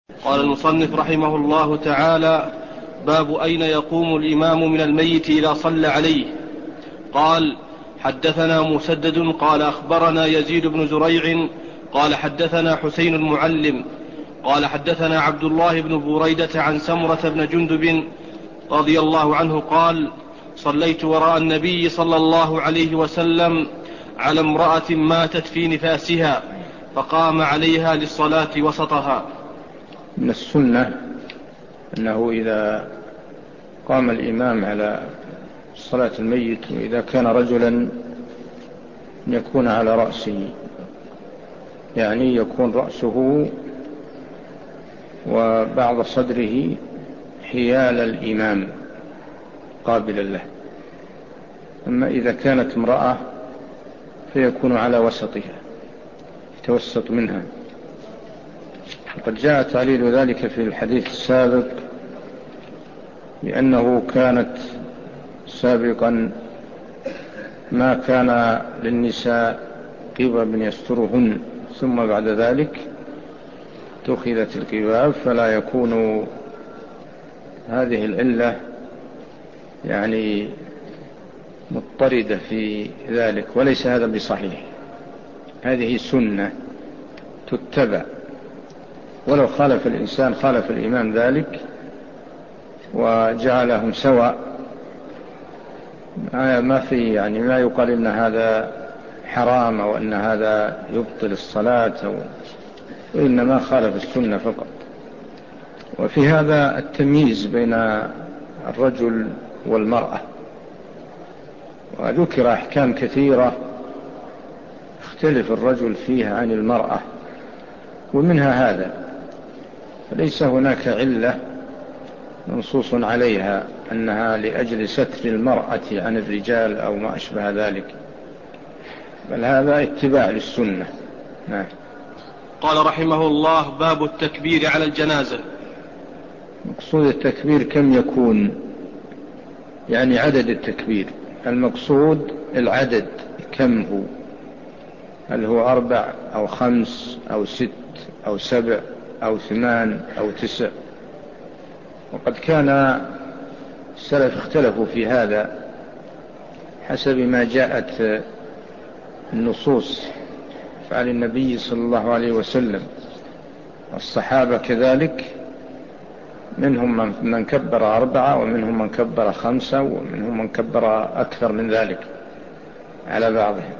قال المصنف رحمه الله تعالى: باب أين يقوم الإمام من الميت إذا صلى عليه. قال: حدثنا مسدد قال أخبرنا يزيد بن زريع قال حدثنا حسين المعلم قال حدثنا عبد الله بن بريدة عن سمرة بن جندب رضي الله عنه قال: صليت وراء النبي صلى الله عليه وسلم على امرأة ماتت في نفاسها فقام عليها للصلاة وسطها. من السنة أنه إذا قام الإمام على صلاة الميت وإذا كان رجلا يكون على رأسه، يعني يكون رأسه وبعض صدره حيال الإمام قابلا له. أما إذا كانت امرأة فيكون على وسطها يتوسط منها. وقد جاء تعليل ذلك في الحديث السابق لأنه كانت سابقا ما كان للنساء قباب يسترهن، ثم بعد ذلك اتخذت القباب، فلا يكون هذه العلة يعني مضطردة في ذلك، وليس هذا بصحيح. هذه سنة تتبع، ولو خالف الإنسان خالف الإمام ذلك وجعلهم سواء ما في يعني ما يقال إن هذا حرام أو أن هذا يبطل الصلاة، وإنما خالف السنة فقط. وفي هذا التمييز بين الرجل والمرأة، وذكر أحكام كثيرة اختلف الرجل فيها عن المرأة، ومنها هذا. فليس هناك علة منصوص عليها أنها لأجل ستر المرأة عن الرجال أو ما أشبه ذلك، بل هذا اتباع للسنة. نعم. قال رحمه الله: باب التكبير على الجنازة. مقصود التكبير كم يكون؟ يعني عدد التكبير، المقصود العدد كم هو؟ هل هو 4 أو 5 أو 6 أو 7 أو 8 أو 9؟ وقد كان السلف اختلفوا في هذا حسب ما جاءت النصوص فعل النبي صلى الله عليه وسلم، والصحابة كذلك، منهم من كبر 4 ومنهم من كبر 5 ومنهم من كبر أكثر من ذلك على بعضهم.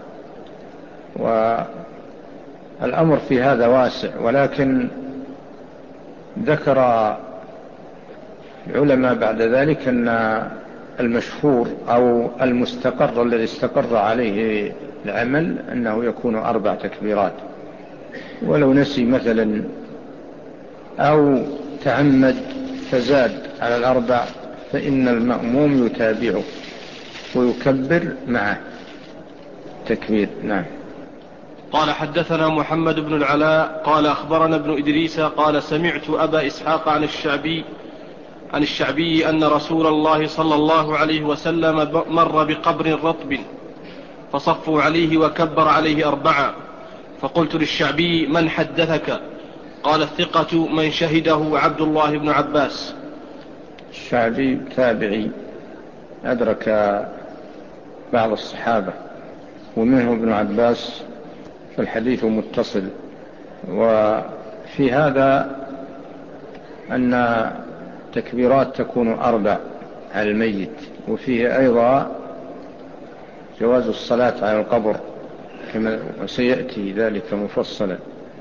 والأمر في هذا واسع، ولكن ذكر العلماء بعد ذلك أن المشهور أو المستقر الذي استقر عليه العمل أنه يكون 4 تكبيرات، ولو نسي مثلا أو تعمد فزاد على 4 فإن المأموم يتابعه ويكبر معه تكبير. نعم. قال: حدثنا محمد بن العلاء قال أخبرنا ابن إدريس قال سمعت أبا إسحاق عن الشعبي أن رسول الله صلى الله عليه وسلم مر بقبر رطب فصفوا عليه وكبر عليه 4. فقلت للشعبي: من حدثك؟ قال: الثقة من شهده عبد الله بن عباس. الشعبي تابعي أدرك بعض الصحابة ومنهم ابن عباس، فالحديث متصل. وفي هذا أن تكبيرات تكون 4 على الميت، وفيه أيضا جواز الصلاة على القبر كما سيأتي ذلك مفصلا.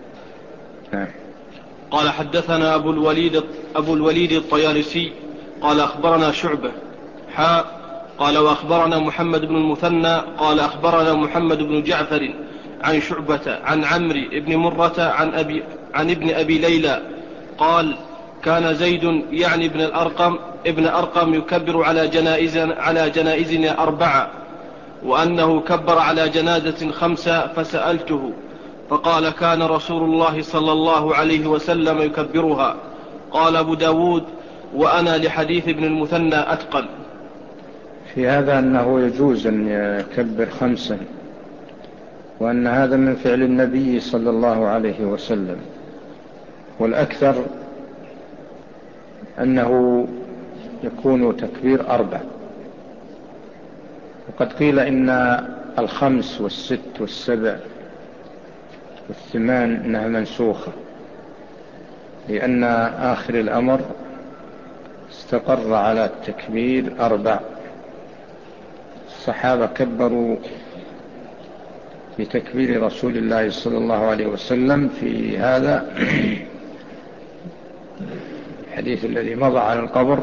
قال: حدثنا أبو الوليد الطيالسي قال أخبرنا شعبة قال وأخبرنا محمد بن المثنى قال أخبرنا محمد بن جعفر عن شعبة عن عمرو بن مرة عن ابن أبي ليلى قال: كان زيد يعني ابن أرقم يكبر على جنائزنا 4، وأنه كبر على جنازة 5، فسألته فقال: كان رسول الله صلى الله عليه وسلم يكبرها. قال أبو داود: وأنا لحديث ابن المثنى أتقن. في هذا أنه يجوز أن يكبر 5، وأن هذا من فعل النبي صلى الله عليه وسلم، والأكثر أنه يكون تكبير 4. وقد قيل إن 5 و6 و7 و8 إنها منسوخة، لأن آخر الأمر استقر على التكبير 4. الصحابة كبروا بتكبير رسول الله صلى الله عليه وسلم في هذا الحديث الذي مضى عن القبر،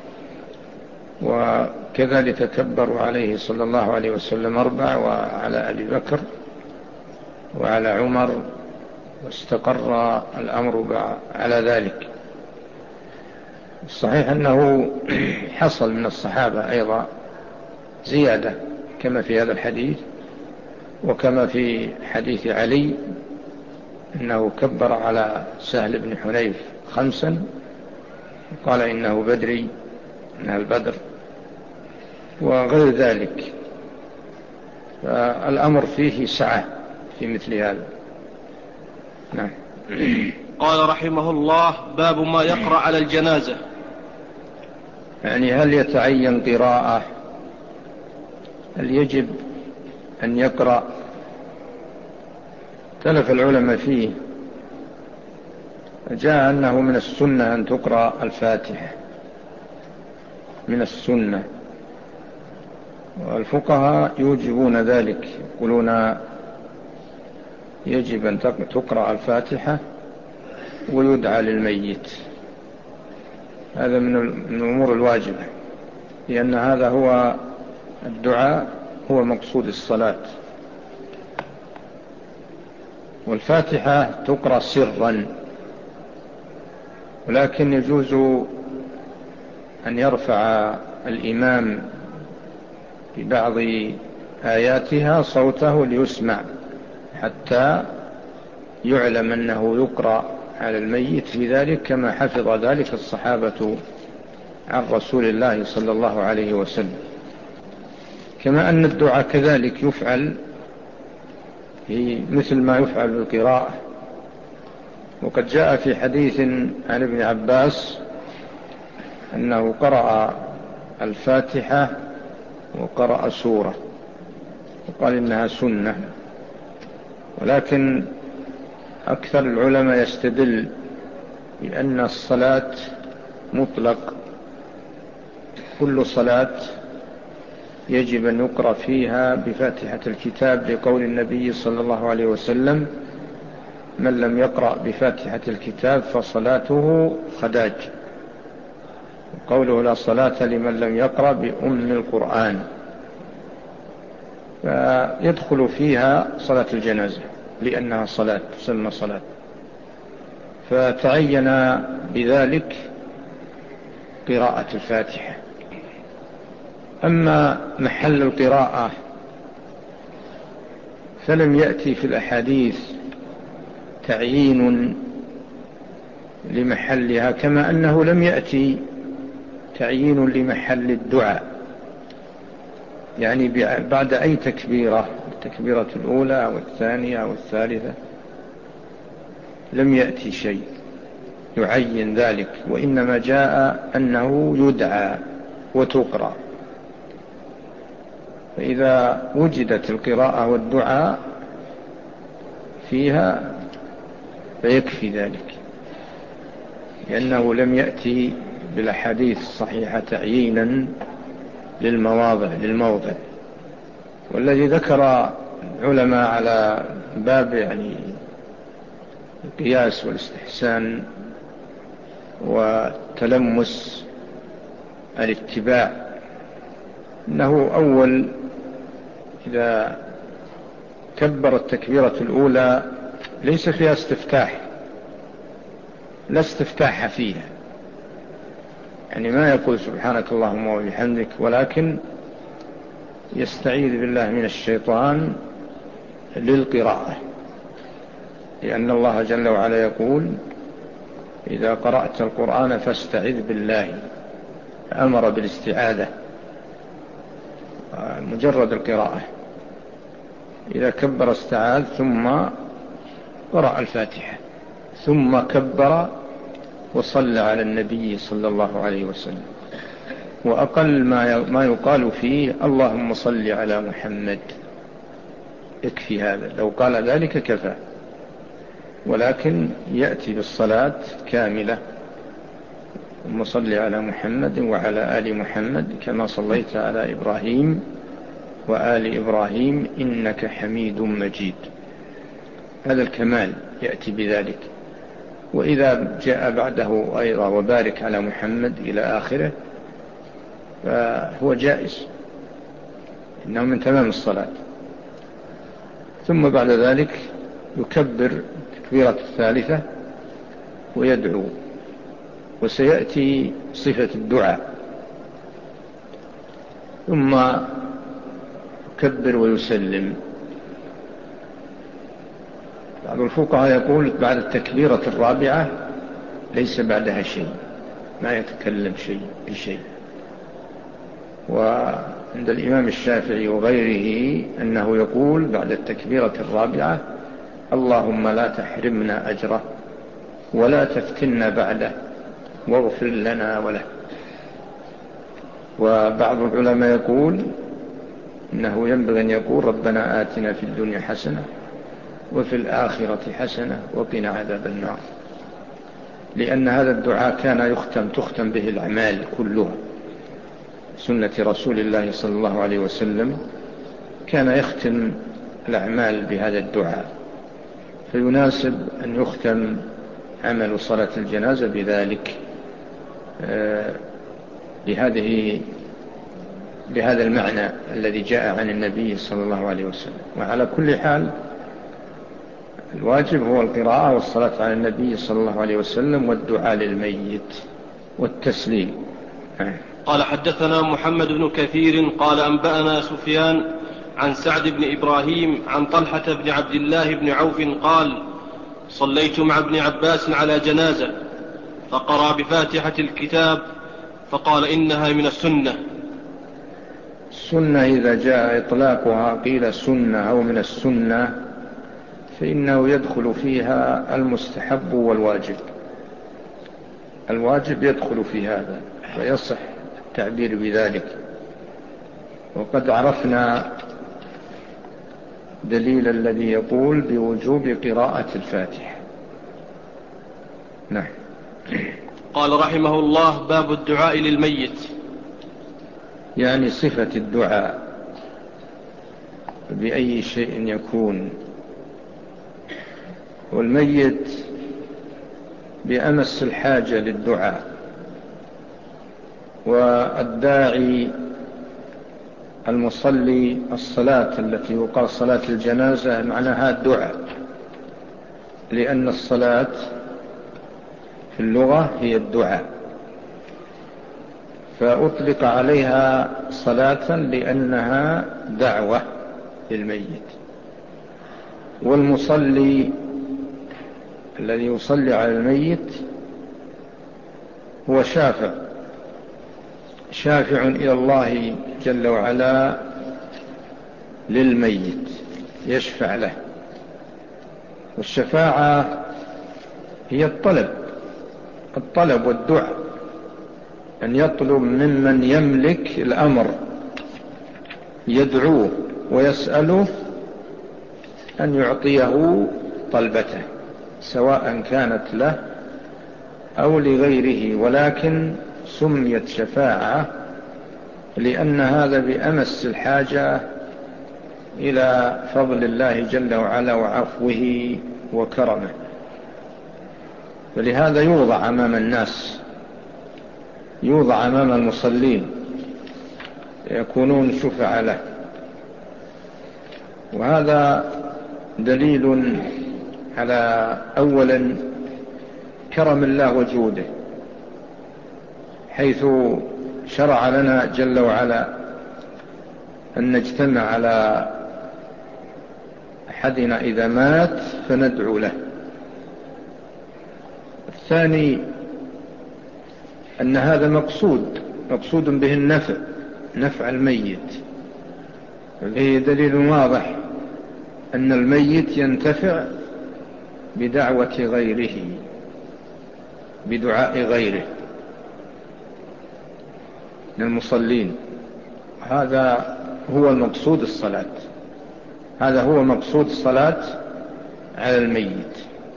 وكذلك كبروا عليه صلى الله عليه وسلم 4، وعلى أبي بكر وعلى عمر، واستقر الأمر على ذلك. الصحيح أنه حصل من الصحابة أيضا زيادة كما في هذا الحديث، وكما في حديث علي أنه كبر على سهل بن حنيف 5، وقال إنه بدري من البدر وغير ذلك. فالأمر فيه سعة في مثل هذا. نعم. قال رحمه الله: باب ما يقرأ على الجنازة. يعني هل يتعين قراءة؟ هل يجب أن يقرأ؟ اختلف العلماء فيه. جاء أنه من السنة أن تقرأ الفاتحة، من السنة، والفقهاء يوجبون ذلك، يقولون يجب أن تقرأ الفاتحة ويدعى للميت. هذا من الأمور الواجبة، لأن هذا هو الدعاء، هو مقصود الصلاة. والفاتحة تقرأ سرا، ولكن يجوز أن يرفع الإمام ببعض آياتها صوته ليسمع، حتى يعلم أنه يقرأ على الميت في ذلك، كما حفظ ذلك الصحابة عن رسول الله صلى الله عليه وسلم. كما أن الدعاء كذلك يفعل مثل ما يفعل بالقراءة. وقد جاء في حديث عن ابن عباس أنه قرأ الفاتحة وقرأ سورة، وقال إنها سنة. ولكن أكثر العلماء يستدل بأن الصلاة مطلق، كل صلاة يجب أن يقرأ فيها بفاتحة الكتاب، لقول النبي صلى الله عليه وسلم: من لم يقرأ بفاتحة الكتاب فصلاته خداج. قوله: لا صلاة لمن لم يقرأ بأم القرآن. فيدخل فيها صلاة الجنازة، لأنها صلاة تسمى صلاة، فتعين بذلك قراءة الفاتحة. أما محل القراءة فلم يأتي في الأحاديث تعيين لمحلها، كما أنه لم يأتي تعيين لمحل الدعاء. يعني بعد أي تكبيرة، التكبيرة الأولى أو الثانية أو الثالثة، لم يأتي شيء يعين ذلك، وإنما جاء أنه يدعى وتقرأ. فإذا وجدت القراءة والدعاء فيها فيكفي ذلك، لأنه لم يأتي بالأحاديث الصحيحة تعيينا للموضع. والذي ذكر العلماء على باب يعني القياس والاستحسان والتلمس الاتباع، أنه أول إذا كبر التكبيرة الأولى ليس فيها استفتاح، لا استفتاح فيها، يعني ما يقول سبحانك اللهم وبحمدك، ولكن يستعيذ بالله من الشيطان للقراءة، لأن الله جل وعلا يقول: إذا قرأت القرآن فاستعذ بالله، أمر بالاستعاذة مجرد القراءة. إذا كبر استعاذ، ثم قرأ الفاتحة، ثم كبر وصلى على النبي صلى الله عليه وسلم. وأقل ما يقال فيه اللهم صل على محمد، يكفي هذا، لو قال ذلك كفى. ولكن يأتي بالصلاة كاملة، اللهم صل على محمد وعلى آل محمد كما صليت على إبراهيم وآل إبراهيم إنك حميد مجيد. هذا الكمال يأتي بذلك. وإذا جاء بعده أيضا وبارك على محمد إلى آخره فهو جائز، إنه من تمام الصلاة. ثم بعد ذلك يكبر تكبيرة الثالثة ويدعو، وسيأتي صفة الدعاء. ثم يكبر ويسلم. بعض الفقهاء يقول بعد التكبيرة الرابعة ليس بعدها شيء، ما يتكلم شيء بشيء. وعند الإمام الشافعي وغيره أنه يقول بعد التكبيرة الرابعة اللهم لا تحرمنا أجره ولا تفتنا بعده واغفر لنا وله. وبعض العلماء يقول إنه ينبغي أن يقول ربنا آتنا في الدنيا حسنة وفي الآخرة حسنة وقنا عذاب النار، لأن هذا الدعاء كان تختم به الأعمال كلها. سنة رسول الله صلى الله عليه وسلم كان يختم الأعمال بهذا الدعاء، فيناسب أن يختم عمل صلاة الجنازة بذلك، بهذا المعنى الذي جاء عن النبي صلى الله عليه وسلم. وعلى كل حال الواجب هو القراءة والصلاة على النبي صلى الله عليه وسلم والدعاء للميت والتسليم. قال حدثنا محمد بن كثير قال أنبأنا سفيان عن سعد بن إبراهيم عن طلحة بن عبد الله بن عوف قال صليت مع ابن عباس على جنازة فقرأ بفاتحة الكتاب فقال إنها من السنة. السنة إذا جاء إطلاقها قيل سنة أو من السنة فإنه يدخل فيها المستحب والواجب. الواجب يدخل في هذا فيصح التعبير بذلك. وقد عرفنا دليل الذي يقول بوجوب قراءة الفاتحة. نعم. قال رحمه الله باب الدعاء للميت، يعني صفة الدعاء بأي شيء يكون، والميت بأمس الحاجة للدعاء، والداعي المصلي الصلاة التي يقال صلاة الجنازة معناها الدعاء، لأن الصلاة في اللغة هي الدعاء، فأطلق عليها صلاة لأنها دعوة للميت. والمصلي الذي يصلي على الميت هو شافع إلى الله جل وعلا للميت، يشفع له. والشفاعة هي الطلب والدعاء، أن يطلب ممن يملك الأمر، يدعوه ويسأله أن يعطيه طلبته سواء كانت له أو لغيره. ولكن سميت شفاعة لأن هذا بأمس الحاجة إلى فضل الله جل وعلا وعفوه وكرمه، فلهذا يوضع أمام الناس، يوضع أمام المصلين يكونون شفعاء له. وهذا دليل على أولا كرم الله وجوده، حيث شرع لنا جل وعلا أن نجتمع على أحدنا إذا مات فندعو له. الثاني أن هذا مقصود به نفع الميت، فيه دليل واضح أن الميت ينتفع بدعوة غيره. بدعاء غيره من المصلين. هذا هو المقصود الصلاة، هذا هو مقصود الصلاة على الميت.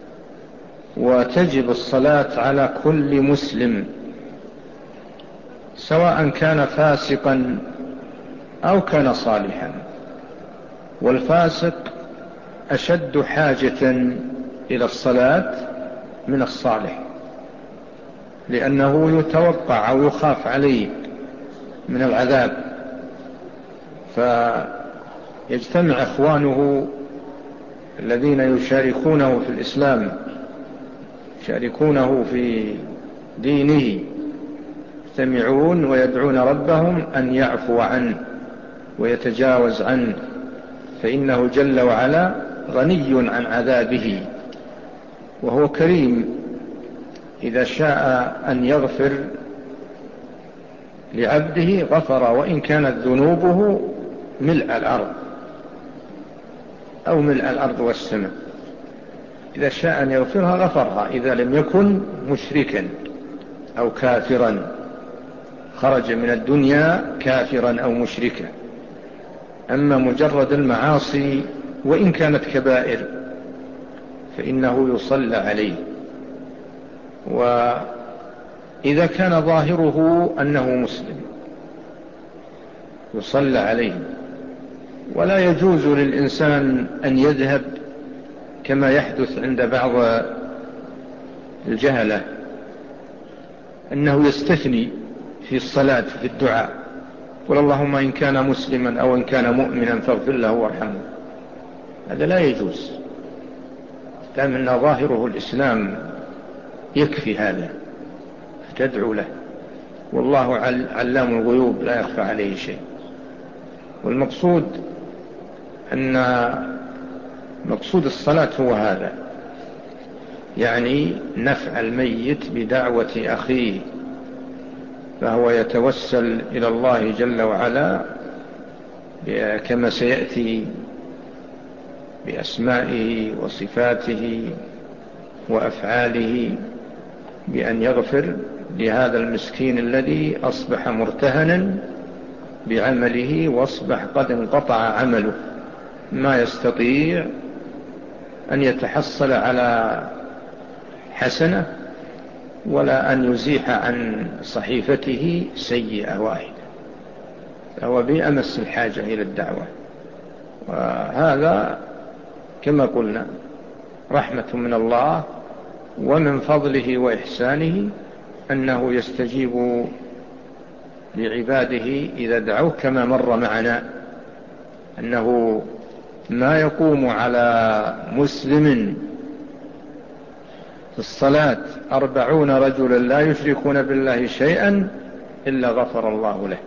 وتجب الصلاة على كل مسلم سواء كان فاسقا أو كان صالحا، والفاسق أشد حاجة إلى الصلاة من الصالح، لأنه يتوقع أو يخاف عليه من العذاب، فيجتمع إخوانه الذين يشاركونه في الإسلام، يشاركونه في دينه، يجتمعون ويدعون ربهم أن يعفو عنه ويتجاوز عنه، فإنه جل وعلا غني عن عذابه، وهو كريم إذا شاء أن يغفر لعبده غفر، وإن كانت ذنوبه ملء الأرض أو ملء الأرض والسماء، إذا شاء أن يغفرها غفرها، إذا لم يكن مشركا أو كافرا، خرج من الدنيا كافرا أو مشركا. أما مجرد المعاصي وإن كانت كبائر فإنه يصلى عليه، وإذا كان ظاهره أنه مسلم يصلى عليه. ولا يجوز للإنسان أن يذهب كما يحدث عند بعض الجهلة أنه يستثني في الصلاة في الدعاء، قل اللهم إن كان مسلما أو إن كان مؤمنا فاغفر له وارحمه. هذا لا يجوز، دام أن ظاهره الإسلام يكفي هذا، فتدعو له، والله علام الغيوب لا يخفى عليه شيء. والمقصود أن مقصود الصلاة هو هذا، يعني نفع الميت بدعوة أخيه، فهو يتوسل إلى الله جل وعلا كما سيأتي بأسمائه وصفاته وأفعاله بأن يغفر لهذا المسكين الذي أصبح مرتهنا بعمله، واصبح قد انقطع عمله، ما يستطيع أن يتحصل على حسنة ولا أن يزيح عن صحيفته سيئة واحدة، فهو بأمس الحاجة إلى الدعوة. وهذا كما قلنا رحمة من الله ومن فضله وإحسانه أنه يستجيب لعباده إذا دعوه، كما مر معنا أنه ما يقوم على مسلم في الصلاة 40 رجلا لا يشركون بالله شيئا إلا غفر الله له.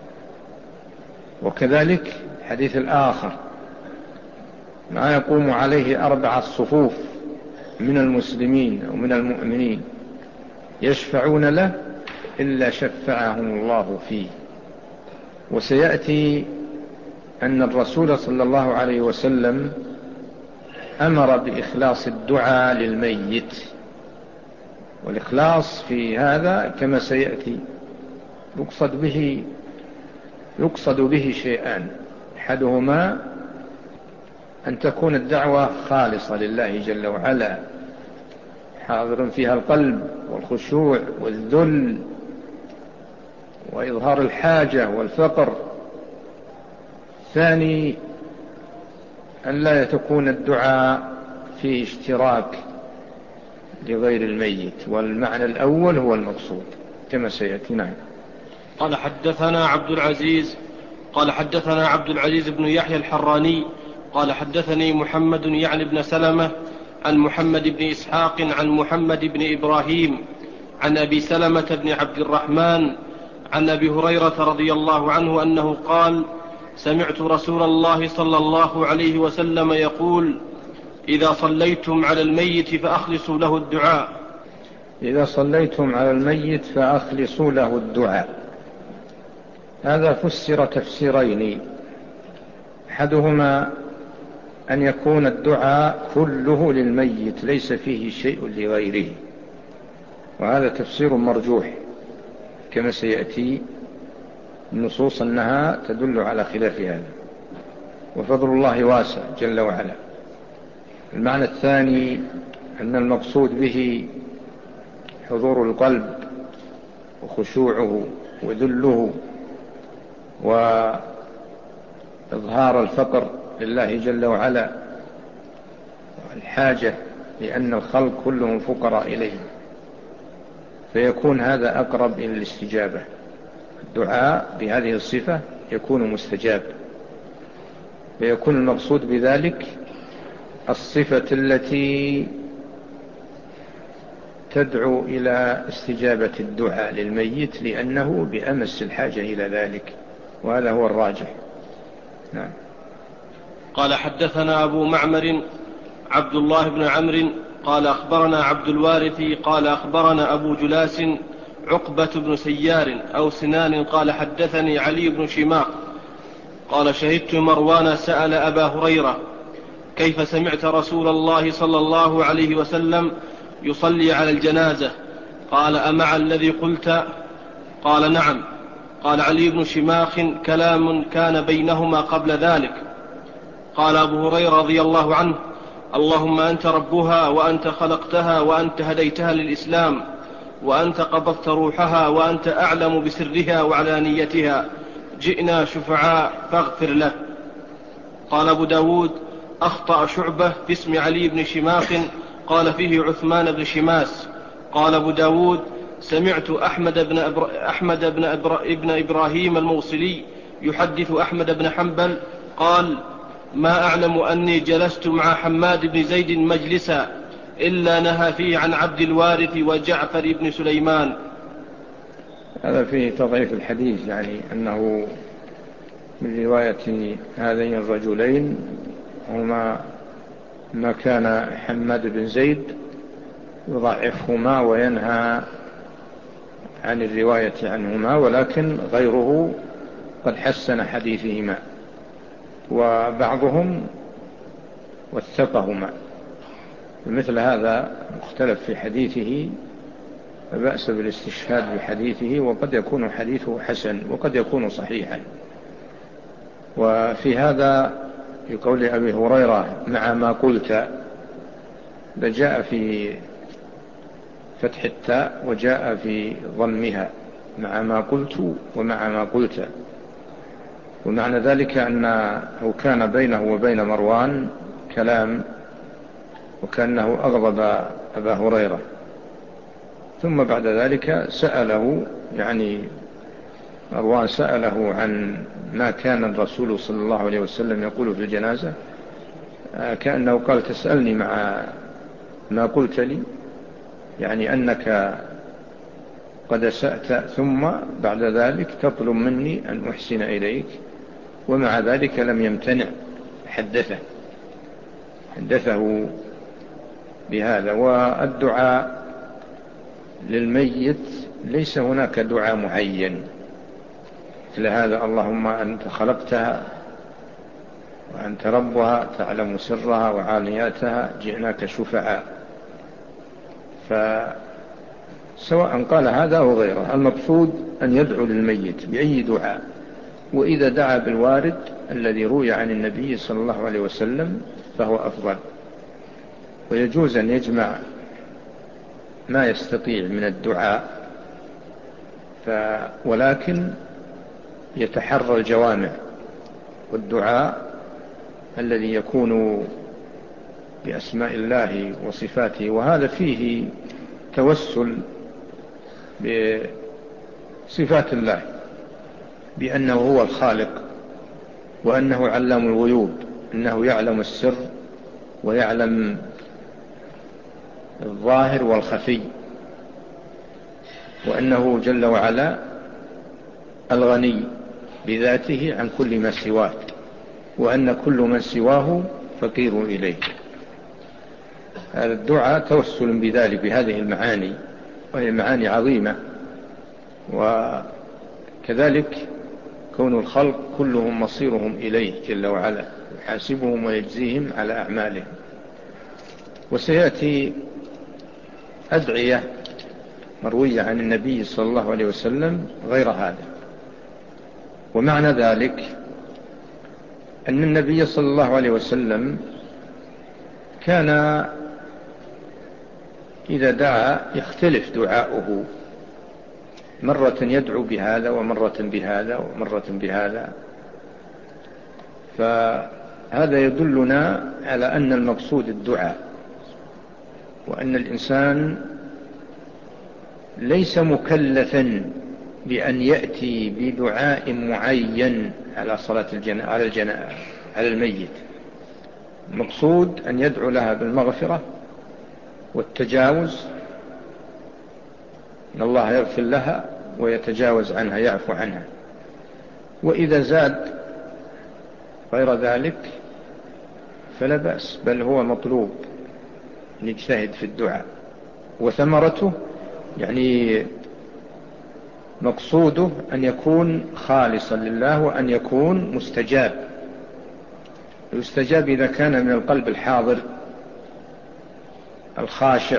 وكذلك حديث الآخر ما يقوم عليه 4 صفوف من المسلمين أو من المؤمنين يشفعون له إلا شفعهم الله فيه. وسيأتي أن الرسول صلى الله عليه وسلم أمر بإخلاص الدعاء للميت، والإخلاص في هذا كما سيأتي يقصد به شيئان: أحدهما أن تكون الدعوة خالصة لله جل وعلا، حاضر فيها القلب والخشوع والذل وإظهار الحاجة والفقر. ثاني أن لا تكون الدعاء فيه اشتراك لغير الميت، والمعنى الأول هو المقصود كما سيأتي. نعم. قال حدثنا عبد العزيز بن يحيى الحراني قال حدثني محمد يعني بن سلمة عن محمد بن إسحاق عن محمد بن إبراهيم عن أبي سلمة بن عبد الرحمن عن أبي هريرة رضي الله عنه أنه قال: سمعت رسول الله صلى الله عليه وسلم يقول: إذا صليتم على الميت فأخلصوا له الدعاء. إذا صليتم على الميت فأخلصوا له الدعاء، هذا فسر تفسيرين: أحدهما أن يكون الدعاء كله للميت ليس فيه شيء لغيره، وهذا تفسير مرجوح كما سيأتي النصوص أنها تدل على خلاف هذا، وفضل الله واسع جل وعلا. المعنى الثاني أن المقصود به حضور القلب وخشوعه وذله وإظهار الفقر لله جل وعلا والحاجة، لأن الخلق كلهم فقراء إليه، فيكون هذا أقرب إلى الاستجابة. الدعاء بهذه الصفة يكون مستجاب، فيكون المقصود بذلك الصفة التي تدعو إلى استجابة الدعاء للميت، لأنه بأمس الحاجة إلى ذلك، وهذا هو الراجح. نعم. قال حدثنا أبو معمر عبد الله بن عمرو قال أخبرنا عبد الوارث قال أخبرنا أبو جلاس عقبة بن سيار أو سنان قال حدثني علي بن شماخ قال شهدت مروان سأل أبا هريرة كيف سمعت رسول الله صلى الله عليه وسلم يصلي على الجنازة؟ قال أمع الذي قلت؟ قال نعم. قال علي بن شماخ كلام كان بينهما قبل ذلك. قال أبو هريرة رضي الله عنه اللهم أنت ربها وأنت خلقتها وأنت هديتها للإسلام وأنت قبضت روحها وأنت أعلم بسرها وعلانيتها، جئنا شفعاء فاغفر له. قال أبو داود أخطأ شعبة في اسم علي بن شماخ قال فيه عثمان بن شماس. قال أبو داود سمعت أحمد بن إبراهيم الموصلي يحدث أحمد بن حنبل قال ما أعلم أني جلست مع حماد بن زيد مجلسا إلا نهى فيه عن عبد الوارث وجعفر بن سليمان. هذا فيه تضعيف الحديث، يعني أنه من رواية هذين الرجلين هما ما كان حماد بن زيد يضعفهما وينهى عن الرواية عنهما، ولكن غيره قد حسن حديثهما وبعضهم وثقهما. مثل هذا مختلف في حديثه فبأس بالاستشهاد بحديثه، وقد يكون حديثه حسن وقد يكون صحيحا. وفي هذا يقول أبي هريرة مع ما قلت، جاء في فتح التاء وجاء في ضمها، مع ما قلت ومع ما قلت، ومعنى ذلك أنه كان بينه وبين مروان كلام، وكأنه أغضب أبا هريرة، ثم بعد ذلك سأله، يعني مروان سأله عن ما كان الرسول صلى الله عليه وسلم يقول في الجنازة، كأنه قال تسألني مع ما قلت لي، يعني أنك قد أسأت ثم بعد ذلك تطلب مني أن أحسن إليك، ومع ذلك لم يمتنع، حدثه بهذا. والدعاء للميت ليس هناك دعاء معين مثل هذا، اللهم أنت خلقتها وأنت ربها تعلم سرها وعالياتها جئناك شفعاء، فسواء قال هذا أو غيره، المقصود أن يدعو للميت بأي دعاء، وإذا دعا بالوارد الذي روي عن النبي صلى الله عليه وسلم فهو أفضل. ويجوز أن يجمع ما يستطيع من الدعاء، ولكن يتحرى الجوامع، والدعاء الذي يكون بأسماء الله وصفاته، وهذا فيه توسل بصفات الله بأنه هو الخالق، وأنه علام الغيوب، أنه يعلم السر ويعلم الظاهر والخفي، وأنه جل وعلا الغني بذاته عن كل ما سواه، وأن كل من سواه فقير إليه. هذا الدعاء توسل بذلك، بهذه المعاني، وهي معاني عظيمة. وكذلك كون الخلق كلهم مصيرهم إليه جل وعلا، يحاسبهم ويجزيهم على أعمالهم. وسيأتي أدعية مروية عن النبي صلى الله عليه وسلم غير هذا. ومعنى ذلك أن النبي صلى الله عليه وسلم كان إذا دعا يختلف دعاؤه، مرة يدعو بهذا ومرة بهذا ومرة بهذا. فهذا يدلنا على أن المقصود الدعاء، وأن الإنسان ليس مكلفا بأن يأتي بدعاء معين على صلاة على الميت. المقصود أن يدعو لها بالمغفرة والتجاوز، أن الله يغفر لها ويتجاوز عنها، يعفو عنها. وإذا زاد غير ذلك فلا بأس، بل هو مطلوب أن يجتهد في الدعاء. وثمرته يعني مقصوده أن يكون خالصا لله، وأن يكون مستجاب. يستجاب إذا كان من القلب الحاضر الخاشع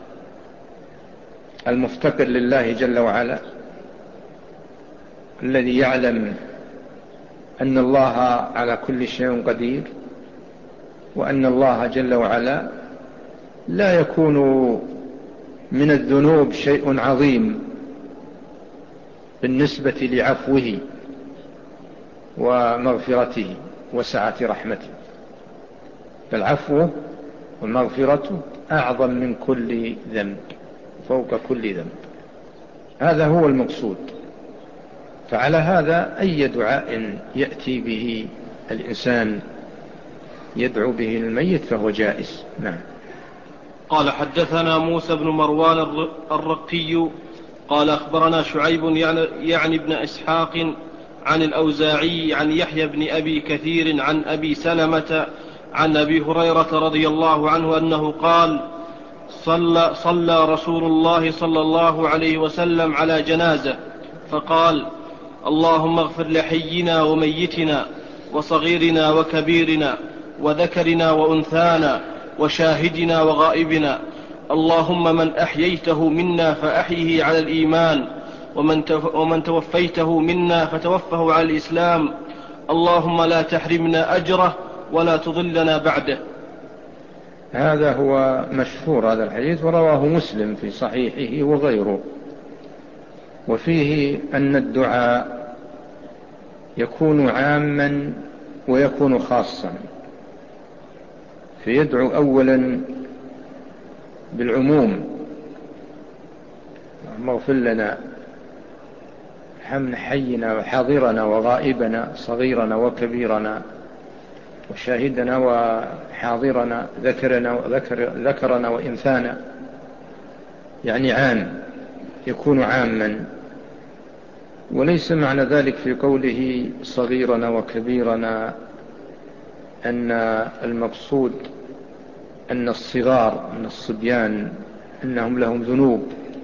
المفتقر لله جل وعلا، الذي يعلم أن الله على كل شيء قدير، وأن الله جل وعلا لا يكون من الذنوب شيء عظيم بالنسبة لعفوه ومغفرته وسعة رحمته، فالعفو والمغفرة أعظم من كل ذنب، فوق كل ذنب. هذا هو المقصود. فعلى هذا أي دعاء يأتي به الإنسان يدعو به الميت فهو جائز. نعم. قال حدثنا موسى بن مروان الرقي قال أخبرنا شعيب يعني ابن إسحاق عن الأوزاعي عن يحيى بن أبي كثير عن أبي سلمة عن أبي هريرة رضي الله عنه أنه قال: صلى رسول الله صلى الله عليه وسلم على جنازة فقال: اللهم اغفر لحينا وميتنا وصغيرنا وكبيرنا وذكرنا وأنثانا وشاهدنا وغائبنا، اللهم من أحييته منا فأحيه على الإيمان، ومن توفيته منا فتوفه على الإسلام، اللهم لا تحرمنا أجره ولا تضلنا بعده. هذا هو مشهور هذا الحديث، ورواه مسلم في صحيحه وغيره. وفيه أن الدعاء يكون عاما ويكون خاصا، فيدعو أولا بالعموم: اللهم اغفر لنا حمل حينا وحاضرنا وغائبنا، صغيرنا وكبيرنا وشاهدنا وحاضرنا، ذكرنا وإنثانا، يعني عام، يكون عاما. وليس معنى ذلك في قوله صغيرنا وكبيرنا أن المقصود أن الصغار من الصبيان أنهم لهم ذنوب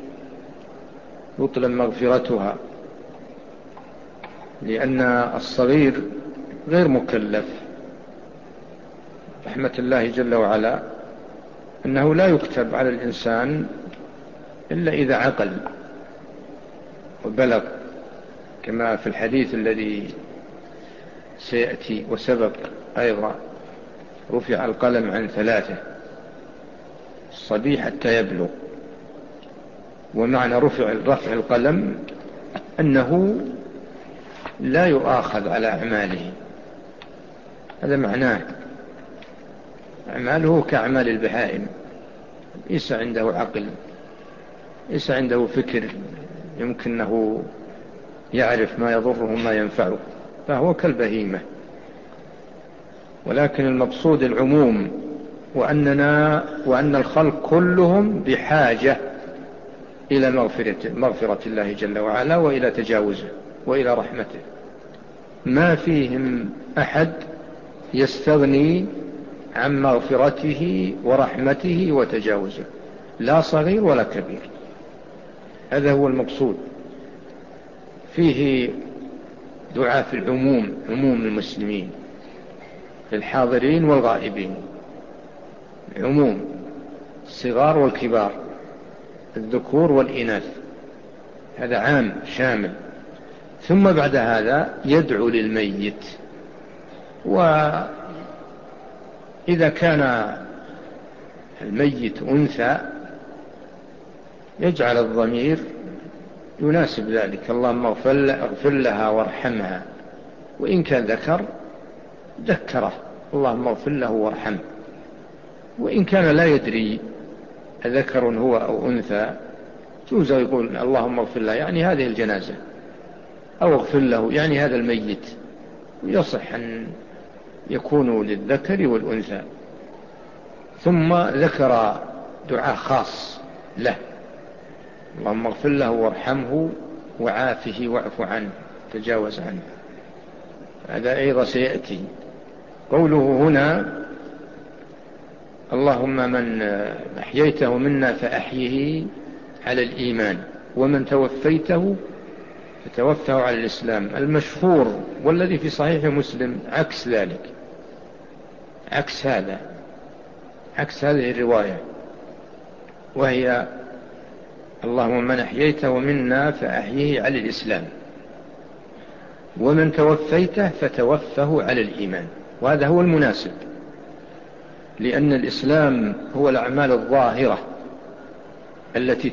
يطلب مغفرتها، لأن الصغير غير مكلف. رحمة الله جل وعلا أنه لا يكتب على الإنسان إلا إذا عقل وبلغ، كما في الحديث الذي سيأتي وسبق أيضا: رفع القلم عن 3: الصبي حتى يبلغ. ومعنى رفع القلم أنه لا يؤاخذ على أعماله، هذا معناه. أعماله كأعمال البهائم، ليس عنده عقل، ليس عنده فكر يمكنه يعرف ما يضره وما ينفعه، فهو كالبهيمة. ولكن المقصود العموم، وأن الخلق كلهم بحاجة إلى مغفرة الله جل وعلا، وإلى تجاوزه، وإلى رحمته. ما فيهم أحد يستغني عن مغفرته ورحمته وتجاوزه، لا صغير ولا كبير. هذا هو المقصود. فيه دعاء في العموم، عموم المسلمين، الحاضرين والغائبين، عموم الصغار والكبار، الذكور والإناث، هذا عام شامل. ثم بعد هذا يدعو للميت، وإذا كان الميت أنثى يجعل الضمير يناسب ذلك، اللهم اغفر لها وارحمها. وإن كان ذكر ذكره، اللهم اغفر له وارحمه. وإن كان لا يدري ذكر هو أو أنثى جوز يقول اللهم اغفر له يعني هذه الجنازة، أو اغفر له يعني هذا الميت، ويصح أن يكون للذكر والأنثى. ثم ذكر دعاء خاص له، اللهم اغفر له وارحمه وعافه واعف عنه تجاوز عنه، هذا أيضا سيأتي. قوله هنا اللهم من أحييته منا فأحيه على الإيمان ومن توفيته فتوفه على الإسلام. المشهور والذي في صحيح مسلم عكس ذلك، عكس هذه الرواية، وهي اللهم من أحييته منا فأحيه على الإسلام ومن توفيته فتوفه على الإيمان. وهذا هو المناسب، لأن الإسلام هو الأعمال الظاهرة التي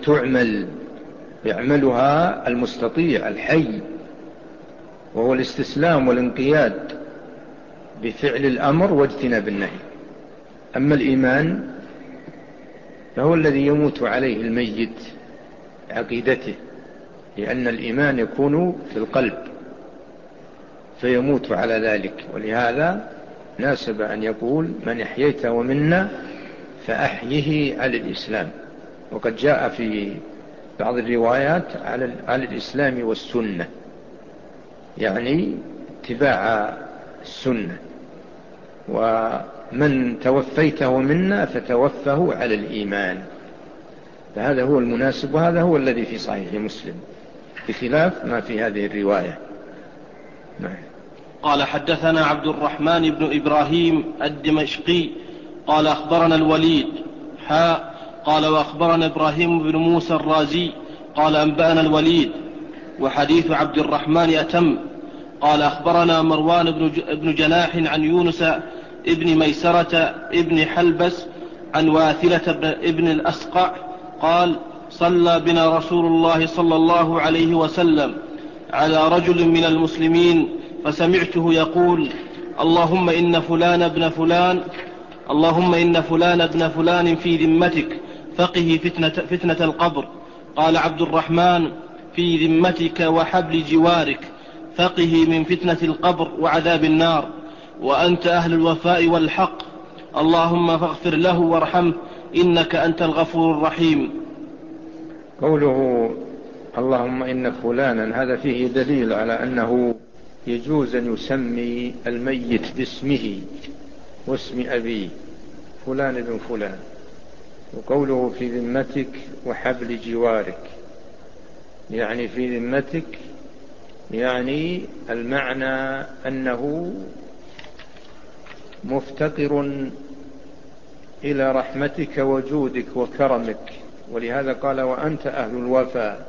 يعملها المستطيع الحي، وهو الاستسلام والانقياد بفعل الأمر واجتناب النهي. أما الإيمان فهو الذي يموت عليه الميت عقيدته، لأن الإيمان يكون في القلب فيموت على ذلك. ولهذا ناسب أن يقول من أحييته منا فأحيه على الإسلام. وقد جاء في بعض الروايات على الإسلام والسنة، يعني اتباع السنة. ومن توفيته منا فتوفه على الإيمان، فهذا هو المناسب، وهذا هو الذي في صحيح مسلم بخلاف ما في هذه الرواية. نعم. قال حدثنا عبد الرحمن بن إبراهيم الدمشقي قال أخبرنا الوليد قال وأخبرنا إبراهيم بن موسى الرازي قال أنبأنا الوليد. وحديث عبد الرحمن أتم. قال أخبرنا مروان بن جناح عن يونس ابن ميسرة ابن حلبس عن واثلة ابن الأسقع قال صلى بنا رسول الله صلى الله عليه وسلم على رجل من المسلمين فسمعته يقول اللهم إن فلان ابن فلان في ذمتك فقه فتنة القبر. قال عبد الرحمن في ذمتك وحبل جوارك فقه من فتنة القبر وعذاب النار، وأنت أهل الوفاء والحق، اللهم فاغفر له وارحمه إنك أنت الغفور الرحيم. قوله اللهم إن فلانا، هذا فيه دليل على أنه يجوز أن يسمي الميت باسمه واسم أبيه، فلان بن فلان. وقوله في ذمتك وحبل جوارك، يعني في ذمتك يعني المعنى أنه مفتقر إلى رحمتك وجودك وكرمك، ولهذا قال وأنت أهل الوفاء،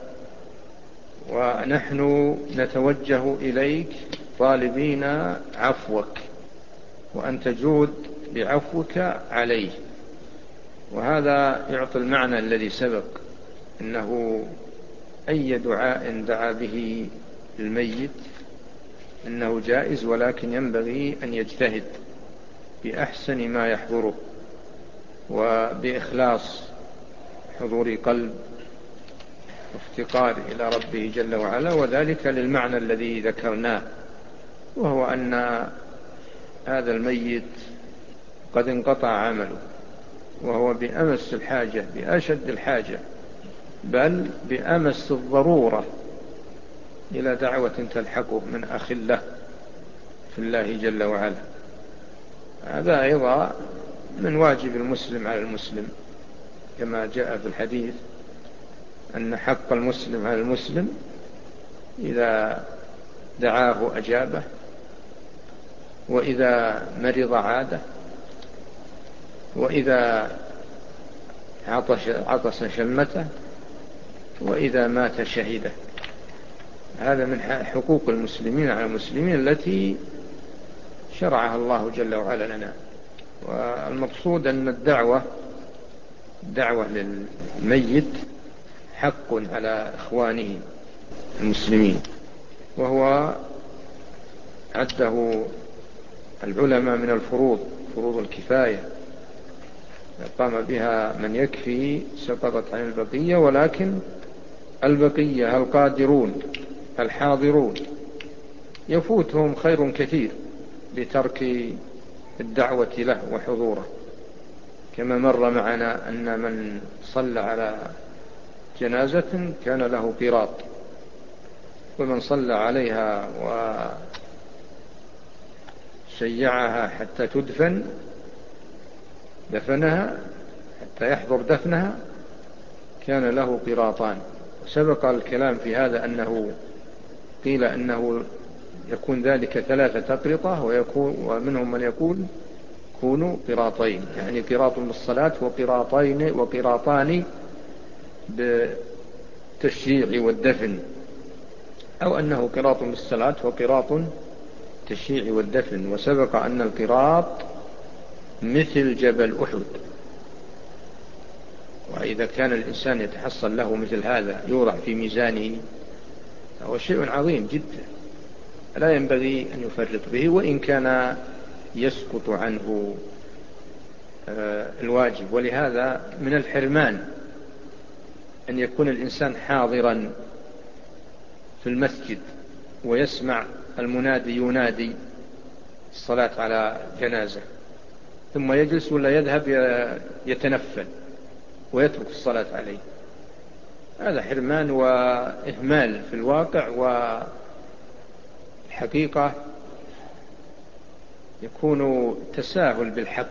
ونحن نتوجه إليك طالبين عفوك وأن تجود بعفوك عليه. وهذا يعطي المعنى الذي سبق، إنه أي دعاء دعا به الميت إنه جائز، ولكن ينبغي أن يجتهد بأحسن ما يحضره وبإخلاص حضور قلب وافتقار إلى ربه جل وعلا، وذلك للمعنى الذي ذكرناه، وهو أن هذا الميت قد انقطع عمله وهو بأمس الحاجة، بأشد الحاجة، بل بأمس الضرورة إلى دعوة تلحقه من أخ له في الله جل وعلا. هذا أيضا من واجب المسلم على المسلم، كما جاء في الحديث أن حق المسلم على المسلم إذا دعاه أجابه، وإذا مرض عاده، وإذا عطس شمته، وإذا مات شهده. هذا من حقوق المسلمين على المسلمين التي شرعها الله جل وعلا لنا. والمقصود أن دعوة للميت حق على إخوانه المسلمين، وهو عده العلماء من فروض الكفاية، قام بها من يكفي سقطت عن البقية، ولكن البقية القادرون الحاضرون يفوتهم خير كثير بترك الدعوة له وحضوره، كما مر معنا أن من صلى على جنازة كان له قيراط، ومن صلى عليها وشيعها حتى دفنها حتى يحضر دفنها كان له قيراطان. وسبق الكلام في هذا أنه قيل أنه يكون ذلك 3 أقرطة، ومنهم من يقول كونوا قراطين، يعني قراط بالصلاة وقراطان بالتشييع والدفن، أو أنه قراط بالصلاة وقراط التشييع والدفن. وسبق أن القراط مثل جبل أحد، وإذا كان الإنسان يتحصل له مثل هذا يوضع في ميزانه هو شيء عظيم جدا، لا ينبغي أن يفرط به، وإن كان يسقط عنه الواجب. ولهذا من الحرمان أن يكون الإنسان حاضرا في المسجد ويسمع المنادي ينادي الصلاة على جنازة، ثم يجلس ولا يذهب يتنفل ويترك الصلاة عليه. هذا حرمان وإهمال في الواقع، والحقيقة يكون تساهل بالحق،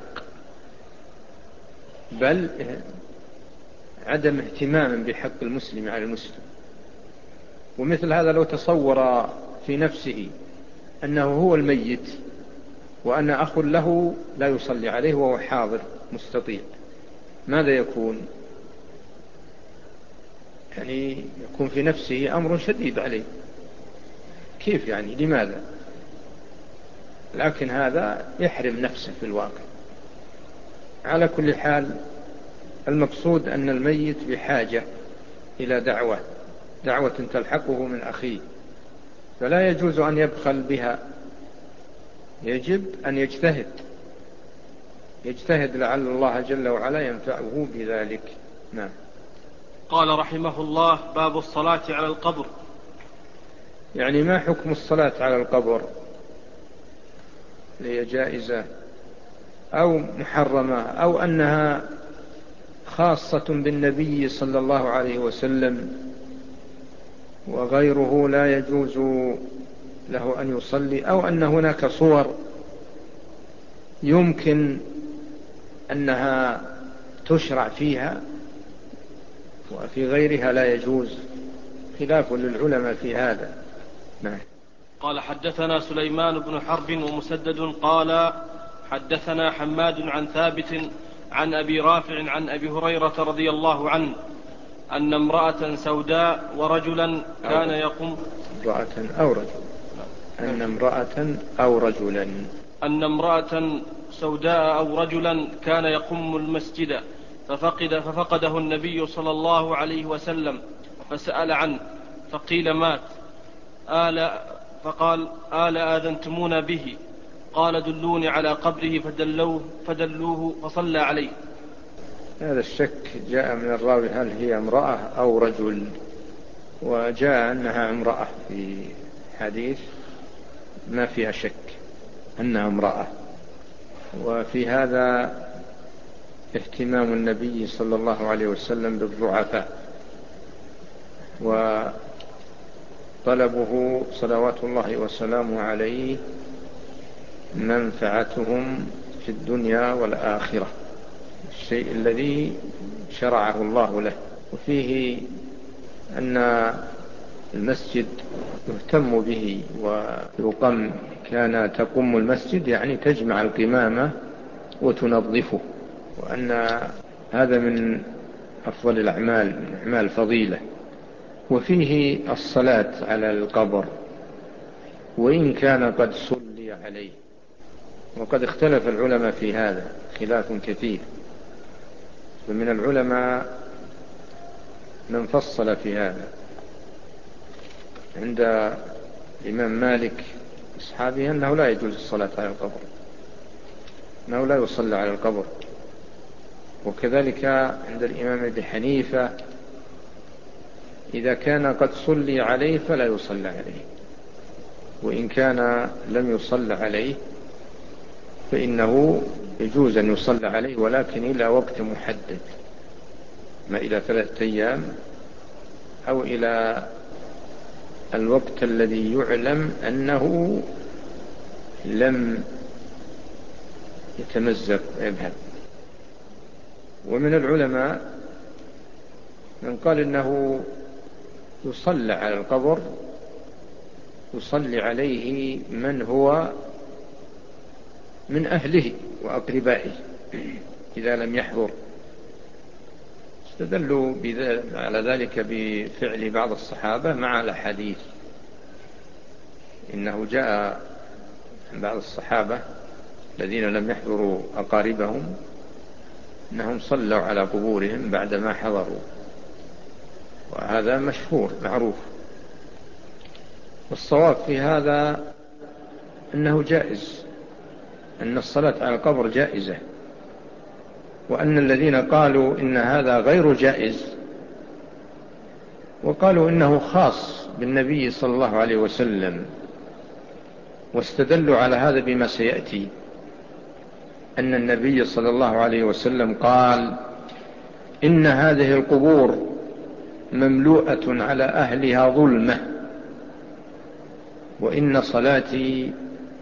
بل عدم اهتمام بحق المسلم على المسلم. ومثل هذا لو تصور في نفسه أنه هو الميت وأن أخ له لا يصلي عليه وهو حاضر مستطيع، ماذا يكون؟ يعني يكون في نفسه أمر شديد عليه، كيف يعني؟ لماذا؟ لكن هذا يحرم نفسه في الواقع. على كل حال المقصود أن الميت بحاجة إلى دعوة تلحقه من أخيه، فلا يجوز أن يبخل بها، يجب أن يجتهد لعل الله جل وعلا ينفعه بذلك. نعم. قال رحمه الله: باب الصلاة على القبر. يعني ما حكم الصلاة على القبر؟ هي جائزة أو محرمة، أو أنها خاصة بالنبي صلى الله عليه وسلم وغيره لا يجوز له أن يصلي، أو أن هناك صور يمكن أنها تشرع فيها وفي غيرها لا يجوز، خلاف للعلماء في هذا. نعم. قال: حدثنا سليمان بن حرب ومسدد قال حدثنا حماد عن ثابت عن أبي رافع عن أبي هريرة رضي الله عنه أن امرأة سوداء ورجلا كان يقوم أن امرأة سوداء أو رجلا كان يقوم المسجد ففقده النبي صلى الله عليه وسلم فسأل عنه فقيل مات. فقال: آذنتمونا به؟ قال: دلوني على قبره فدلوه فصلى عليه. هذا الشك جاء من الراوي هل هي امرأة أو رجل، وجاء أنها امرأة في حديث ما فيها شك أنها امرأة. وفي هذا اهتمام النبي صلى الله عليه وسلم بالضعفاء، وطلبه صلوات الله وسلامه عليه منفعتهم في الدنيا والآخرة، الشيء الذي شرعه الله له. وفيه أن المسجد يهتم به ويقم، كان تقوم المسجد يعني تجمع القمامة وتنظفه، وأن هذا من أفضل الأعمال، من أعمال فضيلة. وفيه الصلاة على القبر وإن كان قد صلي عليه، وقد اختلف العلماء في هذا خلاف كثير، ومن العلماء من فصل في هذا. عند الإمام مالك أصحابه أنه لا يجوز الصلاة على القبر، أنه لا يصلى على القبر. وكذلك عند الإمام أبي حنيفة إذا كان قد صلي عليه فلا يصلى عليه، وإن كان لم يصلى عليه فإنه يجوز أن يصلى عليه، ولكن إلى وقت محدد، ما إلى 3 أيام أو إلى الوقت الذي يعلم أنه لم يتمزق ويذهب. ومن العلماء من قال إنه يصلى على القبر، يصلي عليه من هو من أهله وأقربائه إذا لم يحضر. استدلوا على ذلك بفعل بعض الصحابة مع الحديث، إنه جاء عن بعض الصحابة الذين لم يحضروا أقاربهم أنهم صلوا على قبورهم بعدما حضروا، وهذا مشهور معروف. والصواب في هذا أنه جائز، أن الصلاة على القبر جائزة، وأن الذين قالوا إن هذا غير جائز وقالوا إنه خاص بالنبي صلى الله عليه وسلم، واستدلوا على هذا بما سيأتي، أن النبي صلى الله عليه وسلم قال إن هذه القبور مملوءة على أهلها ظلمة، وإن صلاتي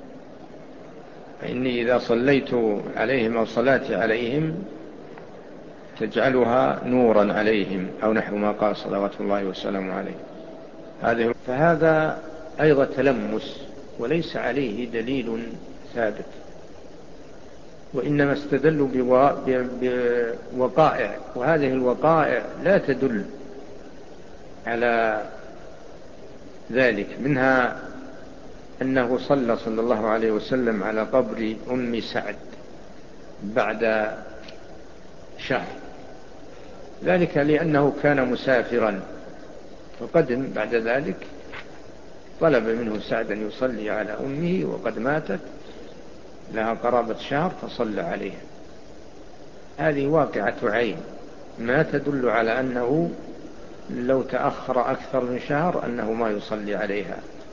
فإني إذا صليت عليهم أو صلاتي عليهم تجعلها نورا عليهم، أو نحو ما قال صلوات الله وسلامه عليه. فهذا أيضا تلمس وليس عليه دليل ثابت، وإنما استدلوا بوقائع، وهذه الوقائع لا تدل على ذلك. منها أنه صلى الله عليه وسلم على قبر أم سعد بعد شهر، ذلك لأنه كان مسافرا فقدم بعد ذلك، طلب منه سعد أن يصلي على أمه وقد ماتت لها قرابة شهر فصلى عليها. هذه واقعة عين ما تدل على أنه لو تأخر أكثر من شهر أنه ما يصلي عليها.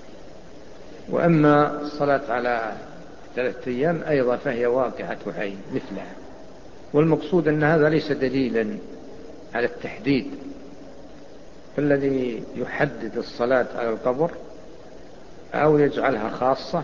وأما الصلاة على 3 أيام أيضا فهي واقعة عين مثلها. والمقصود أن هذا ليس دليلا على التحديد، فالذي يحدد الصلاة على القبر أو يجعلها خاصة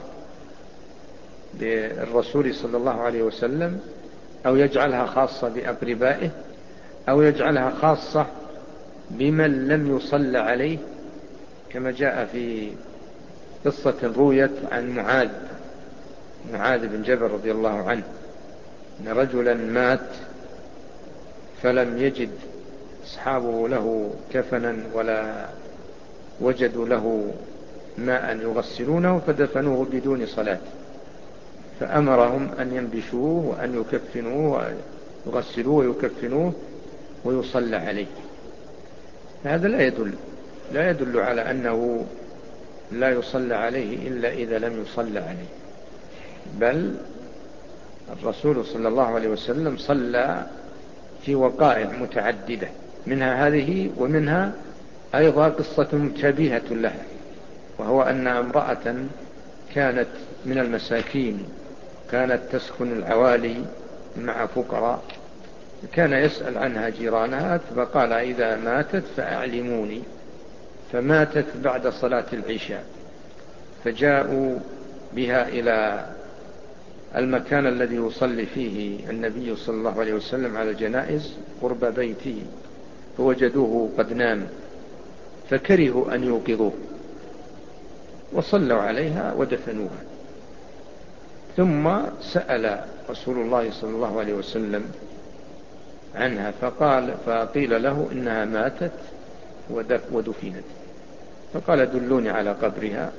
بالرسول صلى الله عليه وسلم، أو يجعلها خاصة بأقربائه، أو يجعلها خاصة بمن لم يصلى عليه، كما جاء في قصة رويت عن معاذ بن جبل رضي الله عنه، أن رجلا مات فلم يجد أصحابه له كفنا ولا وجدوا له ماء يغسلونه فدفنوه بدون صلاة، فأمرهم أن ينبشوه وأن يكفنوه ويغسلوه ويكفنوه ويصلى عليه. هذا لا يدل على أنه لا يصلى عليه إلا إذا لم يصلى عليه، بل الرسول صلى الله عليه وسلم صلى في وقائع متعددة، منها هذه ومنها أيضا قصة مشابهة لها، وهو أن امرأة كانت من المساكين كانت تسكن العوالي مع فقراء، كان يسأل عنها جيرانها فقال إذا ماتت فأعلموني، فماتت بعد صلاة العشاء، فجاءوا بها إلى المكان الذي يصلي فيه النبي صلى الله عليه وسلم على الجنائز قرب بيته، فوجدوه قد نام فكرهوا أن يوقظوه وصلوا عليها ودفنوها. ثم سأل رسول الله صلى الله عليه وسلم عنها فقيل له إنها ماتت ودفنت. فقال دلوني على قبرها،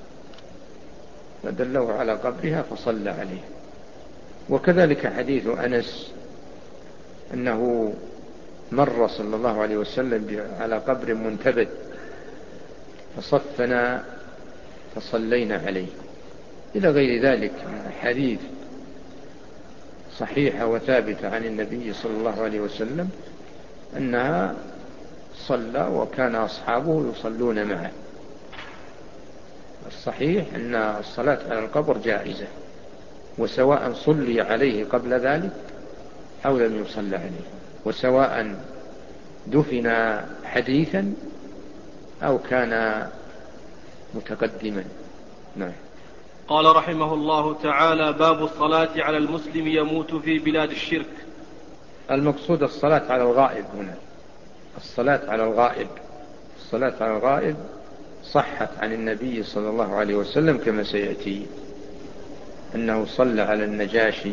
فدلوه على قبرها فصلى عليه. وكذلك حديث أنس أنه مر صلى الله عليه وسلم على قبر منتبذ فصفنا فصلينا عليه، إلى غير ذلك من حديث صحيحة وثابتة عن النبي صلى الله عليه وسلم أنها صلى وكان أصحابه يصلون معه. الصحيح أن الصلاة على القبر جائزة، وسواء صلي عليه قبل ذلك أو لم يصلى عليه، وسواء دفن حديثا أو كان متقدما. نعم. قال رحمه الله تعالى: باب الصلاة على المسلم يموت في بلاد الشرك. المقصود الصلاة على الغائب هنا، الصلاة على الغائب. الصلاة على الغائب صحت عن النبي صلى الله عليه وسلم كما سيأتي، أنه صلى على النجاشي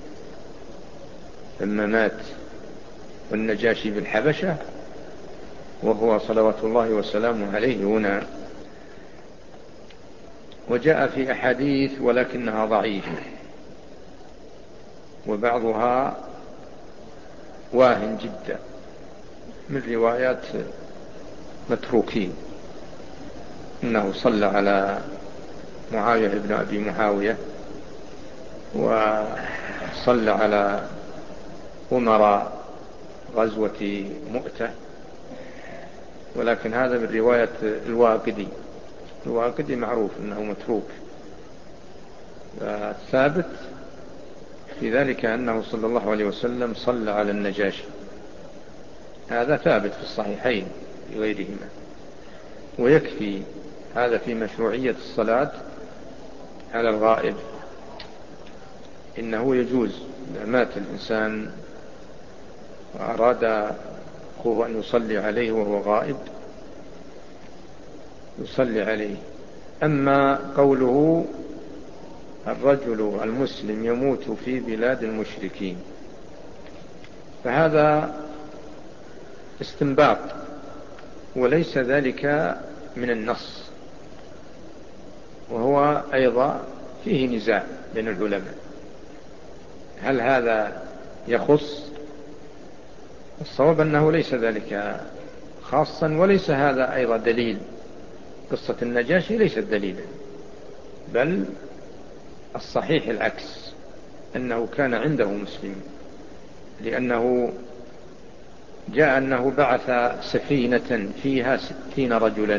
لما مات، والنجاشي بالحبشة، وهو صلوات الله وسلامه عليه هنا. وجاء في أحاديث ولكنها ضعيفة، وبعضها واهن جدا من روايات متروكين، إنه صلى على معاوية بن أبي معاوية، وصلى على أمراء غزوة مؤتة، ولكن هذا من رواية الواقدي. الواقدي معروف أنه متروك. الثابت في ذلك أنه صلى الله عليه وسلم صلى على النجاشي، هذا ثابت في الصحيحين بغيرهما، ويكفي هذا في مشروعية الصلاة على الغائب. إنه يجوز إذا مات الإنسان وأراد أخوه أن يصلي عليه وهو غائب يصلي عليه. أما قوله الرجل المسلم يموت في بلاد المشركين، فهذا استنباط وليس ذلك من النص، وهو أيضا فيه نزاع بين العلماء، هل هذا يخص؟ الصواب أنه ليس ذلك خاصا، وليس هذا أيضا دليل. قصة النجاشي ليست دليلا، بل الصحيح العكس، أنه كان عنده مسلم، لأنه جاء أنه بعث سفينة فيها 60 رجلا،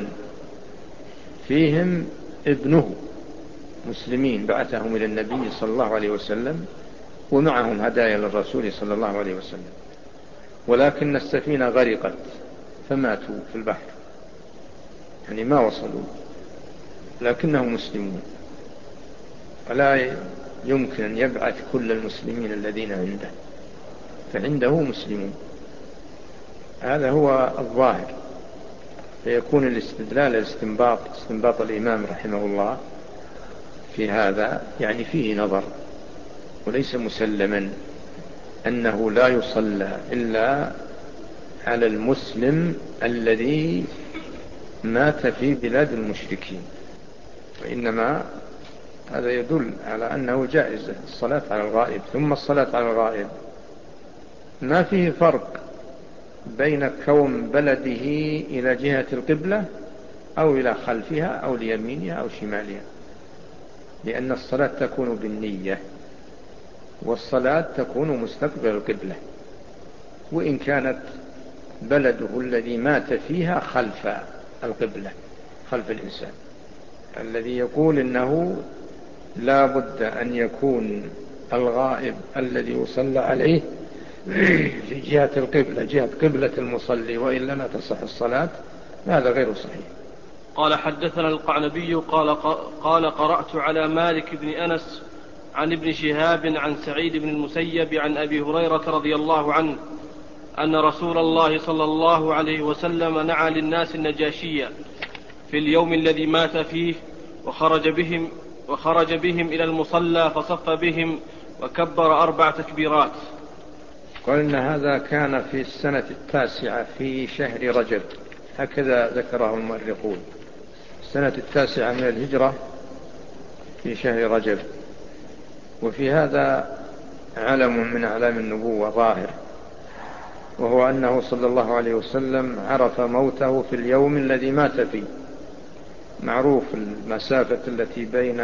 فيهم ابنه مسلمين، بعثهم إلى النبي صلى الله عليه وسلم، ومعهم هدايا للرسول صلى الله عليه وسلم، ولكن السفينة غرقت فماتوا في البحر، يعني ما وصلوا، لكنهم مسلمون، ولا يمكن أن يبعث كل المسلمين الذين عنده، فعنده مسلمون. هذا هو الظاهر، فيكون الاستدلال استنباط الإمام رحمه الله في هذا يعني فيه نظر، وليس مسلما أنه لا يصلى إلا على المسلم الذي مات في بلاد المشركين، وإنما هذا يدل على أنه جائز الصلاة على الغائب. ثم الصلاة على الغائب ما فيه فرق بين كون بلده إلى جهة القبلة أو إلى خلفها أو ليمينها أو شمالها، لأن الصلاة تكون بالنية، والصلاة تكون مستقبل القبلة، وإن كانت بلده الذي مات فيها خلف القبلة، خلف الإنسان. الذي يقول إنه لا بد أن يكون الغائب الذي يصلى عليه في جهة القبلة، جهة قبلة المصلي، وإلا لا تصح الصلاة، هذا غير صحيح. قال حدثنا القعنبي قال قرأت على مالك بن أنس عن ابن شهاب عن سعيد بن المسيب عن أبي هريرة رضي الله عنه أن رسول الله صلى الله عليه وسلم نعى للناس النجاشية في اليوم الذي مات فيه، وخرج بهم إلى المصلى فصف بهم وكبر 4 تكبيرات. قال إن هذا كان في السنة 9 في شهر رجب، هكذا ذكره المؤرخون. السنة 9 من الهجرة في شهر رجب. وفي هذا علم من أعلام النبوة ظاهر، وهو أنه صلى الله عليه وسلم عرف موته في اليوم الذي مات فيه. معروف المسافة التي بين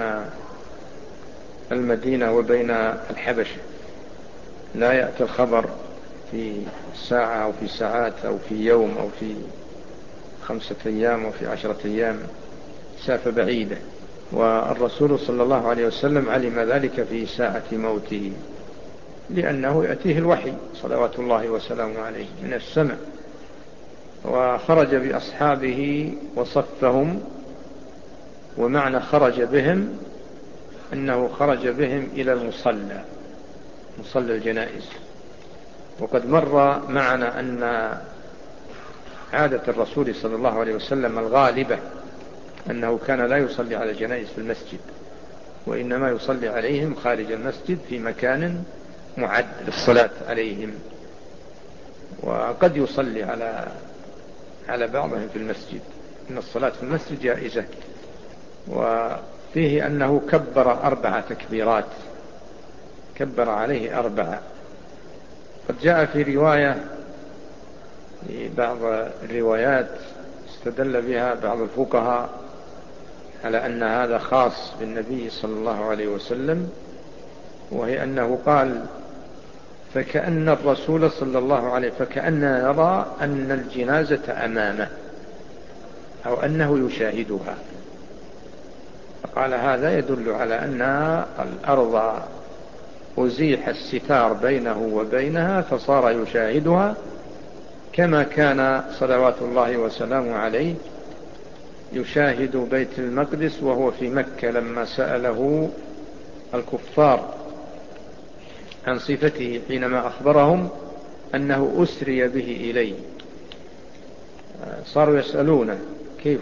المدينة وبين الحبشة، لا يأتي الخبر في ساعة أو في ساعات أو في يوم أو في 5 أيام أو في 10 أيام، مسافة بعيدة. والرسول صلى الله عليه وسلم علم ذلك في ساعة موته، لأنه يأتيه الوحي صلوات الله وسلامه عليه من السماء. وخرج بأصحابه وصفهم، ومعنى خرج بهم أنه خرج بهم إلى المصلى، مصلى الجنائز. وقد مر معنا أن عادة الرسول صلى الله عليه وسلم الغالبة أنه كان لا يصلي على الجنائز في المسجد، وإنما يصلي عليهم خارج المسجد في مكان معد للصلاة عليهم، وقد يصلي على بعضهم في المسجد. إن الصلاة في المسجد جائزة. وفيه أنه كبر 4 تكبيرات، كبر عليه 4. قد جاء في رواية، في بعض الروايات استدل بها بعض الفقهاء على أن هذا خاص بالنبي صلى الله عليه وسلم، وهي أنه قال: فكأن الرسول صلى الله عليه فكأن يرى أن الجنازة أمامه، أو أنه يشاهدها. فقال هذا يدل على أن الأرض أزيح الستار بينه وبينها فصار يشاهدها، كما كان صلوات الله وسلامه عليه يشاهد بيت المقدس وهو في مكة لما سأله الكفار عن صفته حينما أخبرهم أنه أسري به إليه. صاروا يسألونه كيف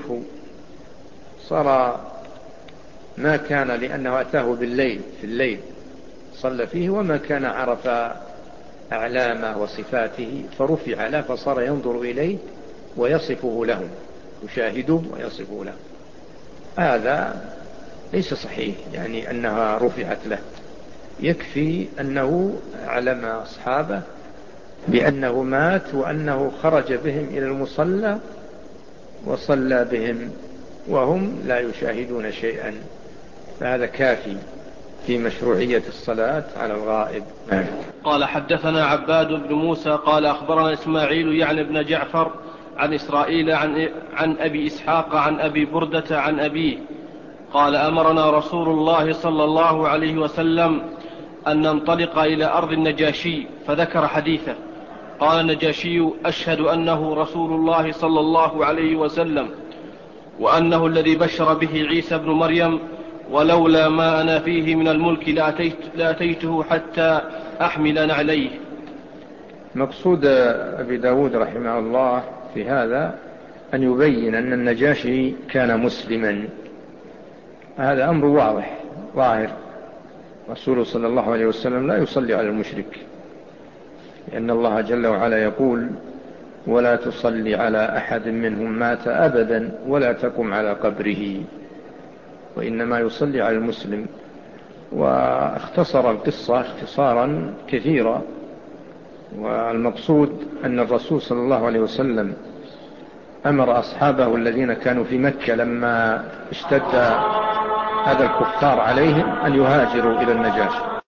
صار، ما كان، لأنه أتاه بالليل، في الليل صلى فيه، وما كان عرف أعلامه وصفاته، فرفع له فصار ينظر إليه ويصفه لهم، يشاهده ويصفه له. هذا ليس صحيح، يعني أنها رفعت له. يكفي أنه أعلم أصحابه بأنه مات، وأنه خرج بهم إلى المصلى وصلى بهم وهم لا يشاهدون شيئا، فهذا كافي في مشروعية الصلاة على الغائب. قال حدثنا عباد بن موسى قال أخبرنا إسماعيل يعني بن جعفر عن إسرائيل عن أبي إسحاق عن أبي بردة عن أبيه قال: أمرنا رسول الله صلى الله عليه وسلم أن ننطلق إلى أرض النجاشي، فذكر حديثه. قال النجاشي: أشهد أنه رسول الله صلى الله عليه وسلم، وأنه الذي بشر به عيسى بن مريم، ولولا ما أنا فيه من الملك لأتيته حتى أحمل نعليه. مقصود أبي داود رحمه الله في هذا أن يبين أن النجاشي كان مسلما. هذا أمر واضح ظاهر. رسول صلى الله عليه وسلم لا يصلي على المشرك، لأن الله جل وعلا يقول: ولا تصلي على أحد منهم مات أبدا ولا تقم على قبره، وإنما يصلي على المسلم. واختصر القصة اختصارا كثيرا. والمقصود أن الرسول صلى الله عليه وسلم أمر أصحابه الذين كانوا في مكة لما اشتد هذا الكفار عليهم أن يهاجروا إلى النجاشي،